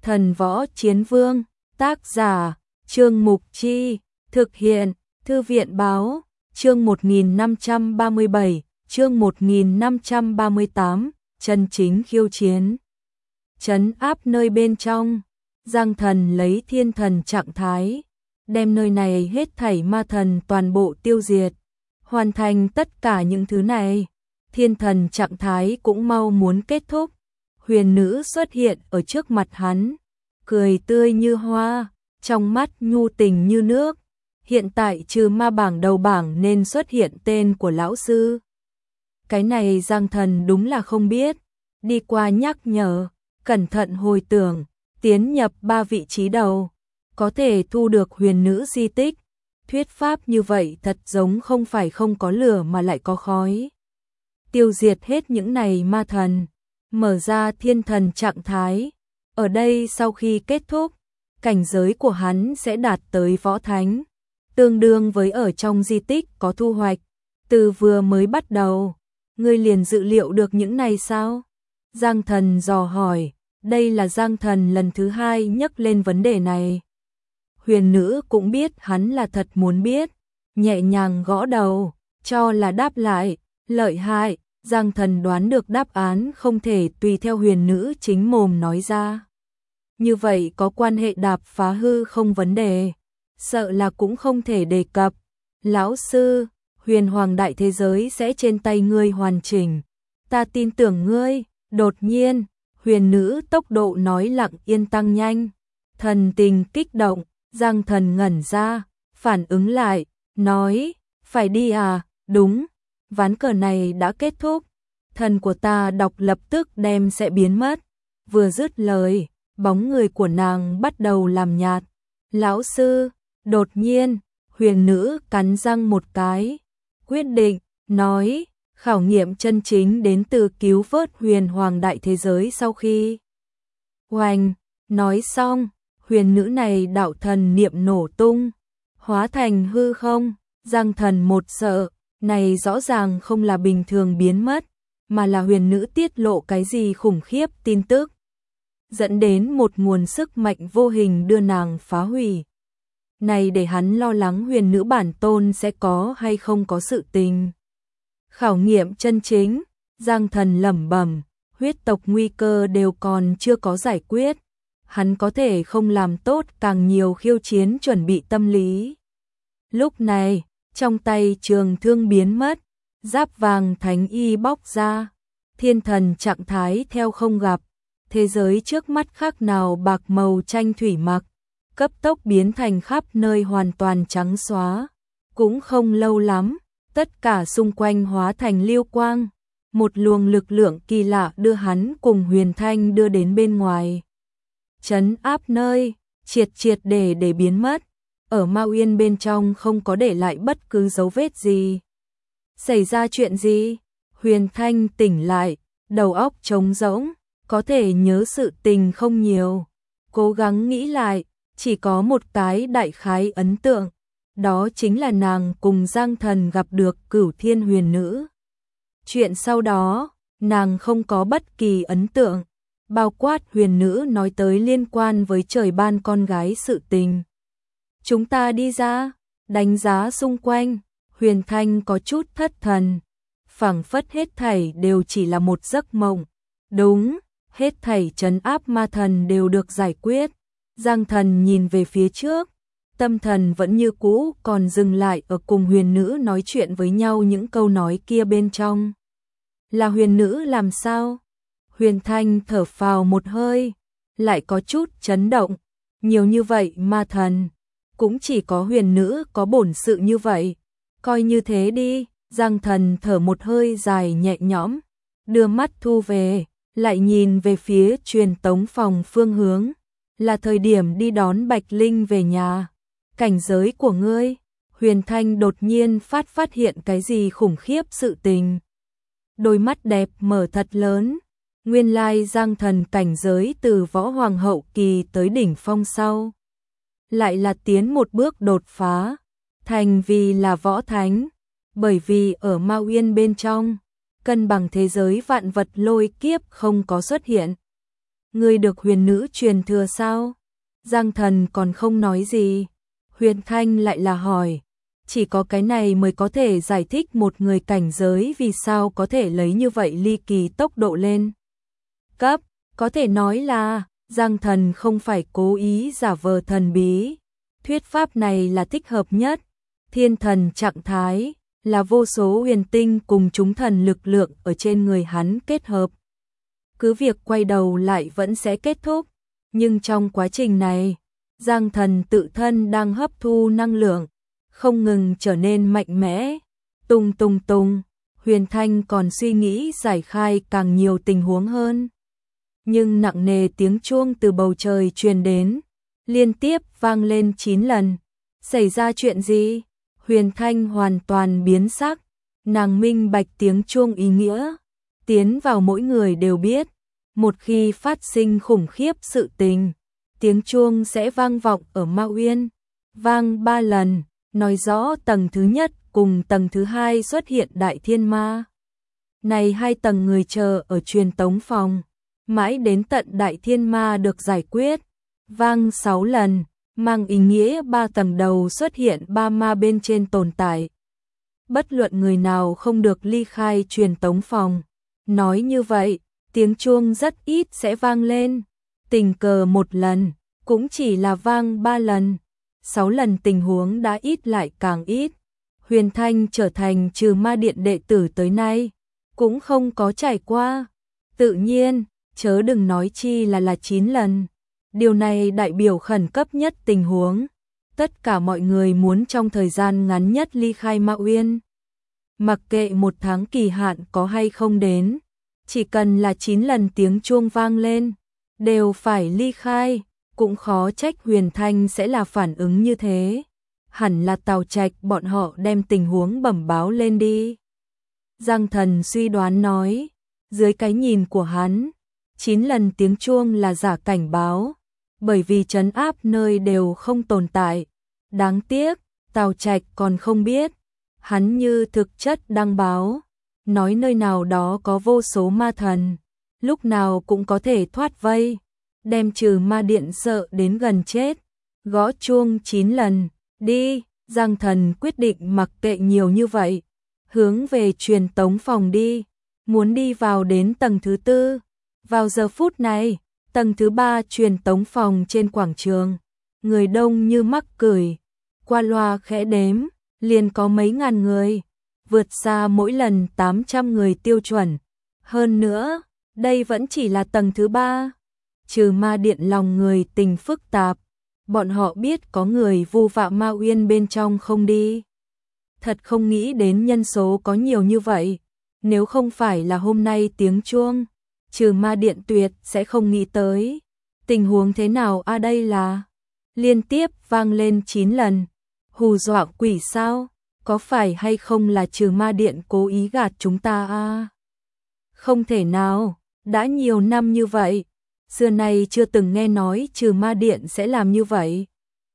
Thần Võ Chiến Vương, tác giả, Trương Mục Chi, thực hiện, Thư viện Báo, chương 1537, chương 1538, chân chính khiêu chiến. Trấn áp nơi bên trong, Giang Thần lấy thiên thần trạng thái, đem nơi này hết thảy ma thần toàn bộ tiêu diệt. Hoàn thành tất cả những thứ này, thiên thần trạng thái cũng mau muốn kết thúc. Huyền nữ xuất hiện ở trước mặt hắn, cười tươi như hoa, trong mắt nhu tình như nước. Hiện tại trừ ma bảng đầu bảng nên xuất hiện tên của lão sư. Cái này Giang Thần đúng là không biết. Đi qua nhắc nhở, cẩn thận hồi tưởng, tiến nhập 3 vị trí đầu, có thể thu được huyền nữ di tích. Thuyết pháp như vậy thật giống không phải không có lửa mà lại có khói. Tiêu diệt hết những này ma thần, mở ra thiên thần trạng thái. Ở đây sau khi kết thúc, cảnh giới của hắn sẽ đạt tới võ thánh, tương đương với ở trong di tích có thu hoạch. Từ vừa mới bắt đầu, ngươi liền dự liệu được những này sao? Giang Thần dò hỏi, đây là Giang Thần lần thứ 2 nhắc lên vấn đề này. Huyền nữ cũng biết hắn là thật muốn biết, nhẹ nhàng gõ đầu, cho là đáp lại, lợi hại. Giang Thần đoán được đáp án không thể tùy theo huyền nữ chính mồm nói ra. Như vậy có quan hệ đạp phá hư không vấn đề, sợ là cũng không thể đề cập. Lão sư, huyền hoàng đại thế giới sẽ trên tay ngươi hoàn chỉnh, ta tin tưởng ngươi. Đột nhiên, huyền nữ tốc độ nói lặng yên tăng nhanh, thần tình kích động. Giang Thần ngẩn ra, phản ứng lại, nói, phải đi à? Đúng, ván cờ này đã kết thúc, thần của ta đọc lập tức đem sẽ biến mất. Vừa dứt lời, bóng người của nàng bắt đầu làm nhạt. Lão sư, đột nhiên, huyền nữ cắn răng một cái, quyết định, nói, khảo nghiệm chân chính đến từ cứu vớt huyền hoàng đại thế giới sau khi. Oanh, nói xong, huyền nữ này đạo thần niệm nổ tung, hóa thành hư không. Giang Thần một sợ, này rõ ràng không là bình thường biến mất, mà là huyền nữ tiết lộ cái gì khủng khiếp tin tức, dẫn đến một nguồn sức mạnh vô hình đưa nàng phá hủy. Này để hắn lo lắng huyền nữ bản tôn sẽ có hay không có sự tình. Khảo nghiệm chân chính, Giang Thần lẩm bẩm, huyết tộc nguy cơ đều còn chưa có giải quyết. Hắn có thể không làm tốt càng nhiều khiêu chiến chuẩn bị tâm lý. Lúc này, trong tay trường thương biến mất, giáp vàng thánh y bóc ra, thiên thần trạng thái theo không gặp. Thế giới trước mắt khác nào bạc màu tranh thủy mặc, cấp tốc biến thành khắp nơi hoàn toàn trắng xóa. Cũng không lâu lắm, tất cả xung quanh hóa thành lưu quang. Một luồng lực lượng kỳ lạ đưa hắn cùng Huyền Thanh đưa đến bên ngoài. Trấn áp nơi, triệt để biến mất. Ở Ma Uyên bên trong không có để lại bất cứ dấu vết gì. Xảy ra chuyện gì? Huyền Thanh tỉnh lại, đầu óc trống rỗng, có thể nhớ sự tình không nhiều. Cố gắng nghĩ lại, chỉ có một cái đại khái ấn tượng. Đó chính là nàng cùng Giang Thần gặp được Cửu Thiên huyền nữ. Chuyện sau đó, nàng không có bất kỳ ấn tượng, bao quát huyền nữ nói tới liên quan với trời ban con gái sự tình. Chúng ta đi ra, đánh giá xung quanh, Huyền Thanh có chút thất thần, phảng phất hết thảy đều chỉ là một giấc mộng. Đúng, hết thảy trấn áp ma thần đều được giải quyết. Giang Thần nhìn về phía trước, tâm thần vẫn như cũ còn dừng lại ở cùng huyền nữ nói chuyện với nhau những câu nói kia bên trong. Là huyền nữ làm sao? Huyền Thanh thở phào một hơi, lại có chút chấn động. Nhiều như vậy ma thần, cũng chỉ có huyền nữ có bổn sự như vậy. Coi như thế đi. Giang Thần thở một hơi dài nhẹ nhõm, đưa mắt thu về, lại nhìn về phía truyền tống phòng phương hướng. Là thời điểm đi đón Bạch Linh về nhà. Cảnh giới của ngươi? Huyền Thanh đột nhiên phát hiện cái gì khủng khiếp sự tình. Đôi mắt đẹp mở thật lớn. Nguyên lai Giang Thần cảnh giới từ võ hoàng hậu kỳ tới đỉnh phong sau, lại là tiến một bước đột phá, thành vì là võ thánh. Bởi vì ở Ma Uyên bên trong, cân bằng thế giới vạn vật lôi kiếp không có xuất hiện. Ngươi được huyền nữ truyền thừa sao? Giang Thần còn không nói gì. Huyền Thanh lại là hỏi. Chỉ có cái này mới có thể giải thích một người cảnh giới vì sao có thể lấy như vậy ly kỳ tốc độ lên cấp. Có thể nói là Giang Thần không phải cố ý giả vờ thần bí. Thuyết pháp này là thích hợp nhất. Thiên thần trạng thái là vô số huyền tinh cùng chúng thần lực lượng ở trên người hắn kết hợp. Cứ việc quay đầu lại vẫn sẽ kết thúc, nhưng trong quá trình này, Giang Thần tự thân đang hấp thu năng lượng, không ngừng trở nên mạnh mẽ. Tung tung tung, Huyền Thanh còn suy nghĩ giải khai càng nhiều tình huống hơn. Nhưng nặng nề tiếng chuông từ bầu trời truyền đến, liên tiếp vang lên 9 lần. Xảy ra chuyện gì? Huyền Thanh hoàn toàn biến sắc, nàng minh bạch tiếng chuông ý nghĩa. Tiến vào mỗi người đều biết, một khi phát sinh khủng khiếp sự tình, tiếng chuông sẽ vang vọng ở Ma Uyên. Vang 3 lần, nói rõ tầng thứ nhất cùng tầng thứ hai xuất hiện đại thiên ma. Này hai tầng người chờ ở truyền tống phòng, mãi đến tận đại thiên ma được giải quyết. Vang 6 lần, mang ý nghĩa 3 tầng đầu xuất hiện 3 ma bên trên tồn tại. Bất luận người nào không được ly khai truyền tống phòng. Nói như vậy, tiếng chuông rất ít sẽ vang lên. Tình cờ một lần, cũng chỉ là vang 3 lần. 6 lần tình huống đã ít lại càng ít. Huyền Thanh trở thành trừ ma điện đệ tử tới nay, cũng không có trải qua. Tự nhiên, chớ đừng nói chi là 9 lần. Điều này đại biểu khẩn cấp nhất tình huống. Tất cả mọi người muốn trong thời gian ngắn nhất ly khai Ma Uyên. Mặc kệ 1 tháng kỳ hạn có hay không đến, chỉ cần là 9 lần tiếng chuông vang lên, đều phải ly khai. Cũng khó trách Huyền Thanh sẽ là phản ứng như thế. Hẳn là Tào Trạch bọn họ đem tình huống bẩm báo lên đi. Giang Thần suy đoán nói, dưới cái nhìn của hắn, 9 lần tiếng chuông là giả cảnh báo, bởi vì trấn áp nơi đều không tồn tại. Đáng tiếc, Tào Trạch còn không biết, hắn như thực chất đăng báo, nói nơi nào đó có vô số ma thần, lúc nào cũng có thể thoát vây, đem trừ ma điện sợ đến gần chết. Gõ chuông 9 lần, đi. Giang Thần quyết định mặc kệ nhiều như vậy, hướng về truyền tống phòng đi, muốn đi vào đến tầng thứ 4. Vào giờ phút này, tầng thứ 3 truyền tống phòng trên quảng trường, người đông như mắc cười, qua loa khẽ đếm, liền có mấy ngàn người, vượt xa mỗi lần 800 người tiêu chuẩn. Hơn nữa, đây vẫn chỉ là tầng thứ 3. Trừ ma điện lòng người tình phức tạp, bọn họ biết có người vu vạ Ma Uyên bên trong không đi. Thật không nghĩ đến nhân số có nhiều như vậy, nếu không phải là hôm nay tiếng chuông, trừ ma điện tuyệt sẽ không nghĩ tới. Tình huống thế nào đây là liên tiếp vang lên 9 lần. Hù dọa quỷ sao? Có phải hay không là trừ ma điện cố ý gạt chúng ta Không thể nào, đã nhiều năm như vậy, xưa nay chưa từng nghe nói trừ ma điện sẽ làm như vậy.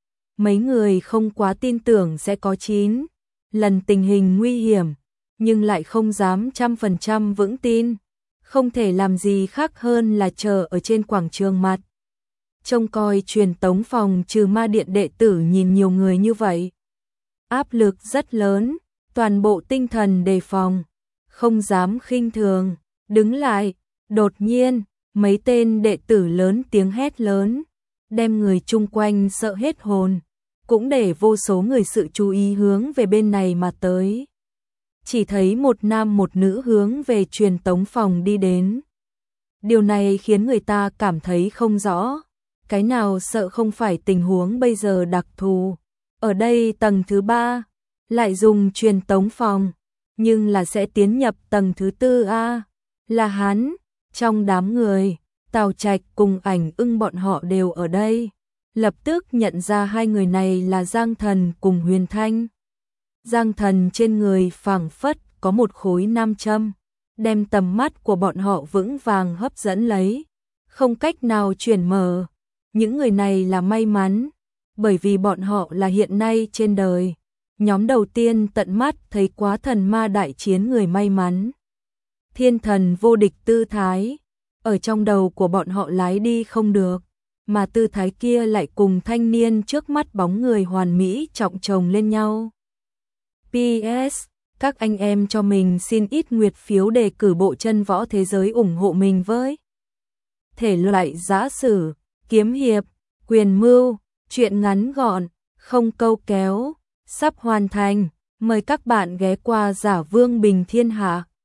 Mấy người không quá tin tưởng sẽ có 9 lần tình hình nguy hiểm, nhưng lại không dám 100% vững tin. Không thể làm gì khác hơn là chờ ở trên quảng trường mặt. Trông coi truyền tống phòng trừ ma điện đệ tử nhìn nhiều người như vậy. Áp lực rất lớn, toàn bộ tinh thần đề phòng, không dám khinh thường, đứng lại. Đột nhiên, mấy tên đệ tử lớn tiếng hét lớn, đem người chung quanh sợ hết hồn, cũng để vô số người sự chú ý hướng về bên này mà tới. Chỉ thấy một nam một nữ hướng về truyền tống phòng đi đến. Điều này khiến người ta cảm thấy không rõ, cái nào sợ không phải tình huống bây giờ đặc thù. Ở đây tầng thứ 3, lại dùng truyền tống phòng, nhưng là sẽ tiến nhập tầng thứ 4 là hắn. Trong đám người, Tào Trạch cùng Ảnh Ưng bọn họ đều ở đây. Lập tức nhận ra hai người này là Giang Thần cùng Huyền Thanh. Giang Thần trên người phảng phất có một khối nam châm, đem tầm mắt của bọn họ vững vàng hấp dẫn lấy, không cách nào chuyển mở. Những người này là may mắn, bởi vì bọn họ là hiện nay trên đời nhóm đầu tiên tận mắt thấy quá thần ma đại chiến người may mắn. Thiên thần vô địch tư thái, ở trong đầu của bọn họ lái đi không được, mà tư thái kia lại cùng thanh niên trước mắt bóng người hoàn mỹ trọng chồng lên nhau. PS, các anh em cho mình xin ít nguyệt phiếu để cử bộ chân võ thế giới ủng hộ mình với. Thể loại giã sử, kiếm hiệp, quyền mưu, truyện ngắn gọn, không câu kéo, sắp hoàn thành. Mời các bạn ghé qua Giả Vương Bình Thiên Hạ.